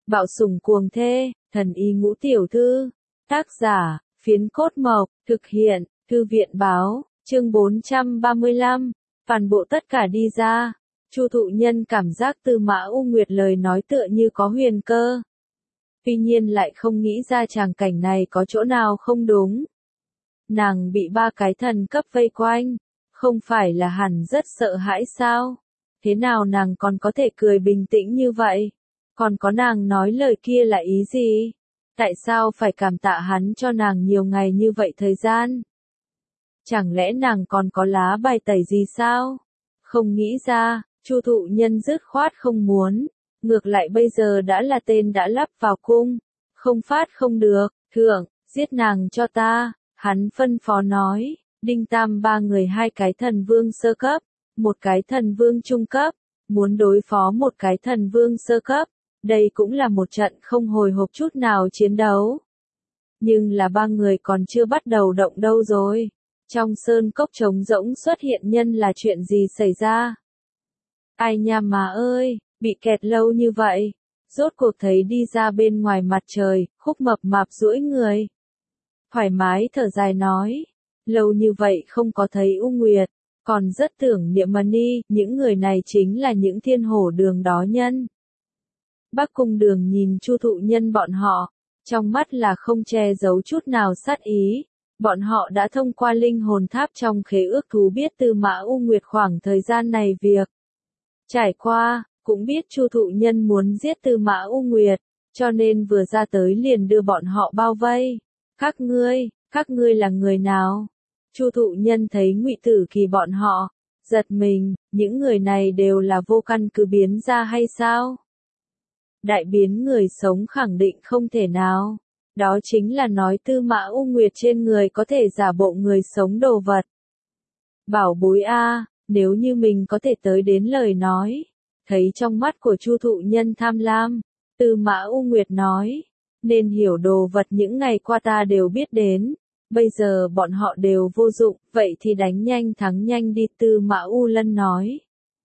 Bạo sủng cuồng thê, thần y ngũ tiểu thư. Tác giả, Phiến Cốt Mộc, thực hiện, Thư viện báo, chương 435, toàn bộ tất cả đi ra. Chu Thụ Nhân cảm giác Tư Mã U Nguyệt lời nói tựa như có huyền cơ. Tuy nhiên lại không nghĩ ra tràng cảnh này có chỗ nào không đúng. Nàng bị 3 cái thần cấp vây quanh, không phải là hẳn rất sợ hãi sao? Thế nào nàng còn có thể cười bình tĩnh như vậy? Còn có nàng nói lời kia là ý gì? Tại sao phải cảm tạ hắn cho nàng nhiều ngày như vậy thời gian? Chẳng lẽ nàng còn có lá bài tẩy gì sao? Không nghĩ ra, Chu Thụ Nhân dứt khoát không muốn. Ngược lại bây giờ đã là tên đã lắp vào cung. Không phát không được, thượng, giết nàng cho ta. Hắn phân phó nói, Đinh Tam 3 người 2 cái thần vương sơ cấp, 1 cái thần vương trung cấp, muốn đối phó 1 cái thần vương sơ cấp, đây cũng là một trận không hồi hộp chút nào chiến đấu. Nhưng là 3 người còn chưa bắt đầu động đâu rồi. Trong sơn cốc trống rỗng xuất hiện nhân là chuyện gì xảy ra? Ai nha mà ơi, bị kẹt lâu như vậy, rốt cuộc thấy đi ra bên ngoài mặt trời, Khúc mập mạp duỗi người. Thoải mái thở dài nói, lâu như vậy không có thấy U Nguyệt, còn rất tưởng niệm Mani, những người này chính là những thiên hổ đường đó nhân. Bắc Cung Đường nhìn Chu Thụ Nhân bọn họ, trong mắt là không che giấu chút nào sát ý, bọn họ đã thông qua linh hồn tháp trong khế ước thú biết Tư Mã U Nguyệt khoảng thời gian này việc. Trải qua, cũng biết Chu Thụ Nhân muốn giết Tư Mã U Nguyệt, cho nên vừa ra tới liền đưa bọn họ bao vây. Các ngươi là người nào? Chu Thụ Nhân thấy Ngụy Tử Kỳ bọn họ, giật mình, những người này đều là vô căn cứ biến ra hay sao? Đại biến người sống khẳng định không thể nào. Đó chính là nói Tư Mã U Nguyệt trên người có thể giả bộ người sống đồ vật. Bảo bối a, nếu như mình có thể tới đến lời nói. Thấy trong mắt của Chu Thụ Nhân tham lam, Tư Mã U Nguyệt nói, nên hiểu đồ vật những ngày qua ta đều biết đến. Bây giờ bọn họ đều vô dụng, vậy thì đánh nhanh thắng nhanh đi, Tư Mã U Lân nói.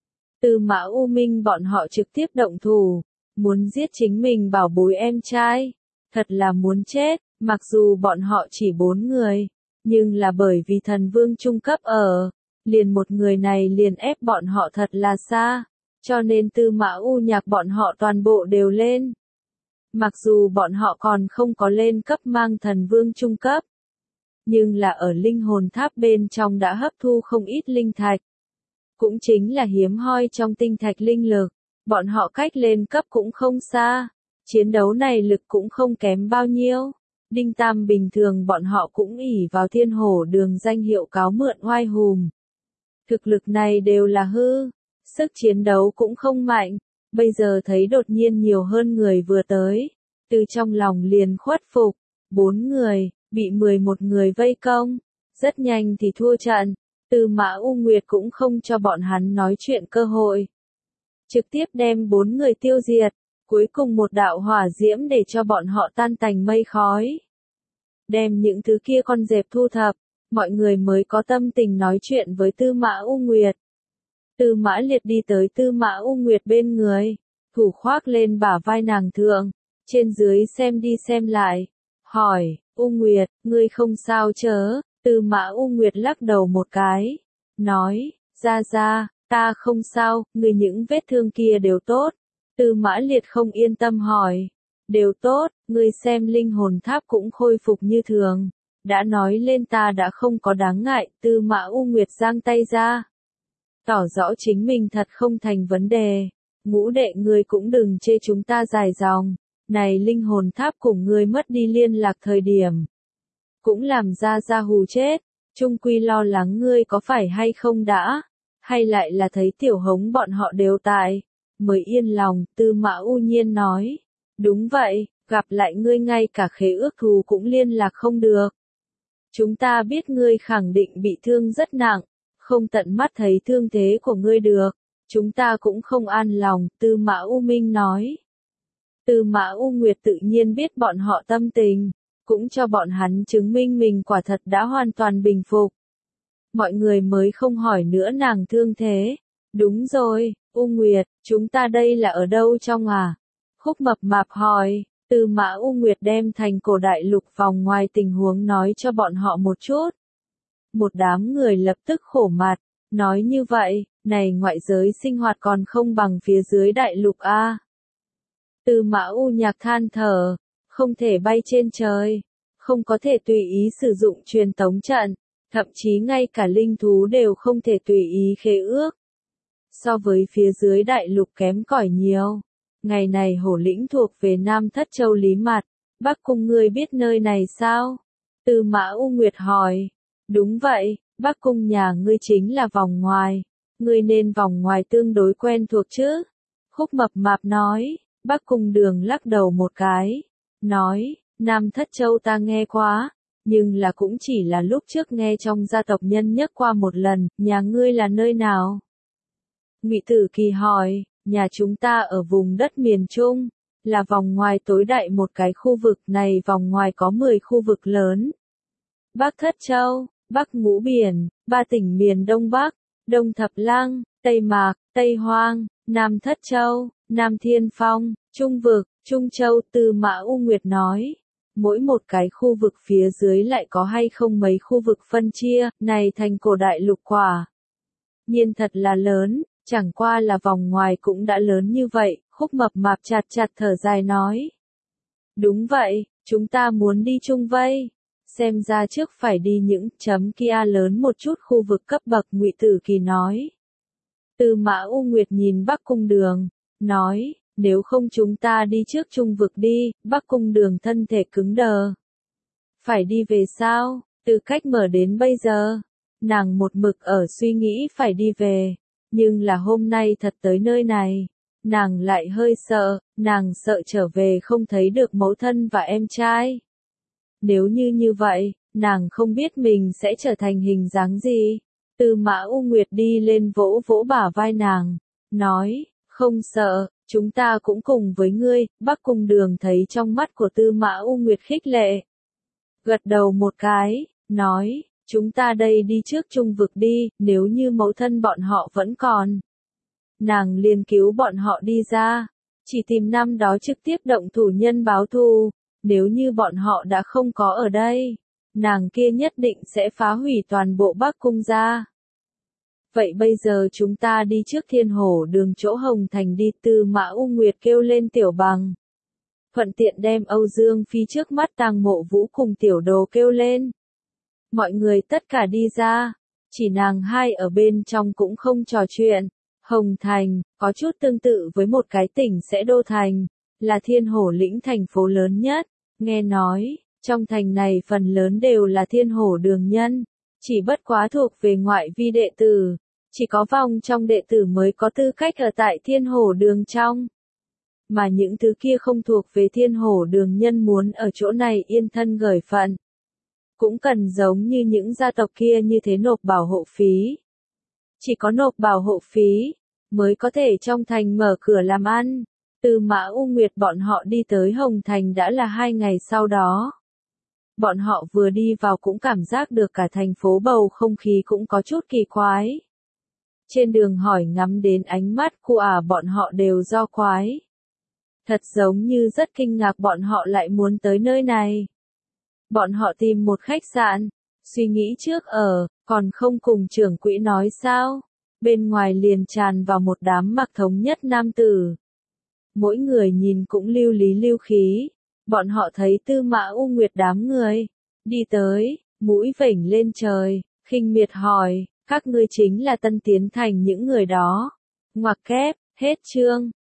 Tư Mã U Minh bọn họ trực tiếp động thủ, muốn giết chính mình bảo bối em trai. Thật là muốn chết, mặc dù bọn họ chỉ 4 người, nhưng là bởi vì thần vương trung cấp ở, liền một người này liền ép bọn họ thật là xa, cho nên Tư Mã U Nhạc bọn họ toàn bộ đều lên. Mặc dù bọn họ còn không có lên cấp mang thần vương trung cấp, nhưng là ở linh hồn tháp bên trong đã hấp thu không ít linh thạch. Cũng chính là hiếm hoi trong tinh thạch linh lực, bọn họ cách lên cấp cũng không xa, chiến đấu này lực cũng không kém bao nhiêu. Đinh Tam bình thường bọn họ cũng ỷ vào thiên hổ đường danh hiệu cáo mượn oai hùm. Thực lực này đều là hư, sức chiến đấu cũng không mạnh, bây giờ thấy đột nhiên nhiều hơn người vừa tới, từ trong lòng liền khuất phục, 4 người, bị 11 người vây công, rất nhanh thì thua trận, Tư Mã U Nguyệt cũng không cho bọn hắn nói chuyện cơ hội. Trực tiếp đem 4 người tiêu diệt, cuối cùng một đạo hỏa diễm để cho bọn họ tan tành mây khói. Đem những thứ kia con dẹp thu thập, mọi người mới có tâm tình nói chuyện với Tư Mã U Nguyệt. Tư Mã Liệt đi tới Tư Mã U Nguyệt bên người, thủ khoác lên bả vai nàng thượng, trên dưới xem đi xem lại, hỏi, U Nguyệt, ngươi không sao chớ? Tư Mã U Nguyệt lắc đầu một cái, nói, ra, ta không sao, ngươi những vết thương kia đều tốt. Tư Mã Liệt không yên tâm hỏi, đều tốt, ngươi xem linh hồn tháp cũng khôi phục như thường. Đã nói lên ta đã không có đáng ngại, Tư Mã U Nguyệt giang tay ra. Tỏ rõ chính mình thật không thành vấn đề. Ngũ đệ ngươi cũng đừng chê chúng ta dài dòng. Này linh hồn tháp cùng ngươi mất đi liên lạc thời điểm. Cũng làm ra hù chết. Trung quy lo lắng ngươi có phải hay không đã. Hay lại là thấy Tiểu Hống bọn họ đều tại. Mới yên lòng, Tư Mã U Nhiên nói. Đúng vậy, gặp lại ngươi ngay cả khế ước thù cũng liên lạc không được. Chúng ta biết ngươi khẳng định bị thương rất nặng, không tận mắt thấy thương thế của ngươi được. Chúng ta cũng không an lòng, Tư Mã U Minh nói. Tư Mã U Nguyệt tự nhiên biết bọn họ tâm tình, cũng cho bọn hắn chứng minh mình quả thật đã hoàn toàn bình phục. Mọi người mới không hỏi nữa nàng thương thế. Đúng rồi, U Nguyệt, chúng ta đây là ở đâu trong à? Khúc Mập Mạp hỏi, Tư Mã U Nguyệt đem thành cổ đại lục vòng ngoài tình huống nói cho bọn họ một chút. Một đám người lập tức khổ mặt, nói như vậy, này ngoại giới sinh hoạt còn không bằng phía dưới đại lục a. Tư Mã U Nhạc than thở, không thể bay trên trời, không có thể tùy ý sử dụng truyền tống trận, thậm chí ngay cả linh thú đều không thể tùy ý khế ước. So với phía dưới đại lục kém cỏi nhiều. Ngày này Hổ Lĩnh thuộc về Nam Thất Châu Lý Mạt, Bắc Cung ngươi biết nơi này sao? Tư Mã U Nguyệt hỏi. Đúng vậy, Bắc Cung nhà ngươi chính là vòng ngoài, ngươi nên vòng ngoài tương đối quen thuộc chứ? Khúc Mập Mạp nói. Bắc Cung Đường lắc đầu một cái, nói, Nam Thất Châu ta nghe quá, nhưng là cũng chỉ là lúc trước nghe trong gia tộc nhân nhắc qua một lần, nhà ngươi là nơi nào? Ngụy Tử Kỳ hỏi, nhà chúng ta ở vùng đất miền Trung, là vòng ngoài tối đại một cái khu vực này, vòng ngoài có 10 khu vực lớn. Bắc Thất Châu, Bắc Ngũ Biển, 3 tỉnh miền Đông Bắc, Đông Thập Lăng, Tây Mạc, Tây Hoang, Nam Thất Châu, Nam Thiên Phong, Trung Vực, Trung Châu. Tư Mã U Nguyệt nói, mỗi một cái khu vực phía dưới lại có hay không mấy khu vực phân chia, này thành cổ đại lục quả. Nhiên thật là lớn, chẳng qua là vòng ngoài cũng đã lớn như vậy. Khúc Mập Mạp chặt chặt thở dài nói. Đúng vậy, chúng ta muốn đi chung vây. Xem ra trước phải đi những chấm kia lớn một chút khu vực cấp bậc. Ngụy Tử Kỳ nói. Tư Mã U Nguyệt nhìn Bắc Cung Đường, nói, nếu không chúng ta đi trước Trung Vực đi. Bắc Cung Đường thân thể cứng đờ. Phải đi về sao? Từ cách mở đến bây giờ, nàng một mực ở suy nghĩ phải đi về, nhưng là hôm nay thật tới nơi này, nàng lại hơi sợ, nàng sợ trở về không thấy được mẫu thân và em trai. Nếu như vậy, nàng không biết mình sẽ trở thành hình dáng gì. Tư Mã U Nguyệt đi lên vỗ vỗ bả vai nàng, nói, không sợ, chúng ta cũng cùng với ngươi. Bắc Cung Đường thấy trong mắt của Tư Mã U Nguyệt khích lệ, gật đầu một cái, nói, chúng ta đây đi trước Trung Vực đi, nếu như mẫu thân bọn họ vẫn còn. Nàng liền cứu bọn họ đi ra, chỉ tìm năm đó trực tiếp động thủ nhân báo thù, nếu như bọn họ đã không có ở đây, nàng kia nhất định sẽ phá hủy toàn bộ Bắc Cung gia. Vậy bây giờ chúng ta đi trước Thiên Hổ Đường chỗ Hồng Thành đi. Tư Mã U Nguyệt kêu lên Tiểu Bằng. Thuận tiện đem Âu Dương Phi trước mắt Tàng Mộ Vũ cùng Tiểu Đồ kêu lên. Mọi người tất cả đi ra, chỉ nàng hai ở bên trong cũng không trò chuyện. Hồng Thành, có chút tương tự với một cái tỉnh sẽ đô thành, là Thiên Hổ Lĩnh thành phố lớn nhất. Nghe nói, trong thành này phần lớn đều là Thiên Hổ Đường nhân, chỉ bất quá thuộc về ngoại vi đệ tử, chỉ có vòng trong đệ tử mới có tư cách ở tại Thiên Hổ Đường trong. Mà những thứ kia không thuộc về Thiên Hổ Đường nhân muốn ở chỗ này yên thân gởi phận, cũng cần giống như những gia tộc kia như thế nộp bảo hộ phí. Chỉ có nộp bảo hộ phí, mới có thể trong thành mở cửa làm ăn. Tư Mã U Nguyệt bọn họ đi tới Hồng Thành đã là 2 ngày sau đó. Bọn họ vừa đi vào cũng cảm giác được cả thành phố bầu không khí cũng có chút kỳ quái. Trên đường hỏi ngắm đến ánh mắt của bọn họ đều do quái. Thật giống như rất kinh ngạc bọn họ lại muốn tới nơi này. Bọn họ tìm một khách sạn, suy nghĩ trước ở, còn không cùng trưởng quỹ nói sao. Bên ngoài liền tràn vào một đám mặc thống nhất nam tử. Mỗi người nhìn cũng lưu lý lưu khí. Bọn họ thấy Tư Mã U Nguyệt đám người đi tới, mũi vểnh lên trời, khinh miệt hỏi, các ngươi chính là tân tiến thành những người đó. Ngoặc kép, hết chương.